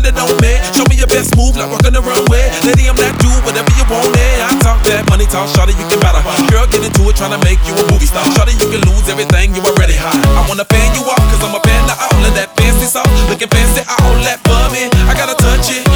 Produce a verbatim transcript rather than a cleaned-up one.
it on me. Show me your best move like walking the runway. Lady, I'm that dude, whatever you want, eh. I talk that money talk, shawty, you can matter. Girl, get into it, tryna make you a movie star. Shawty, you can lose everything, you already high. I wanna fan you off, cause I'm a fan of all of that fancy sauce. Looking fancy, all that for me. I gotta touch it,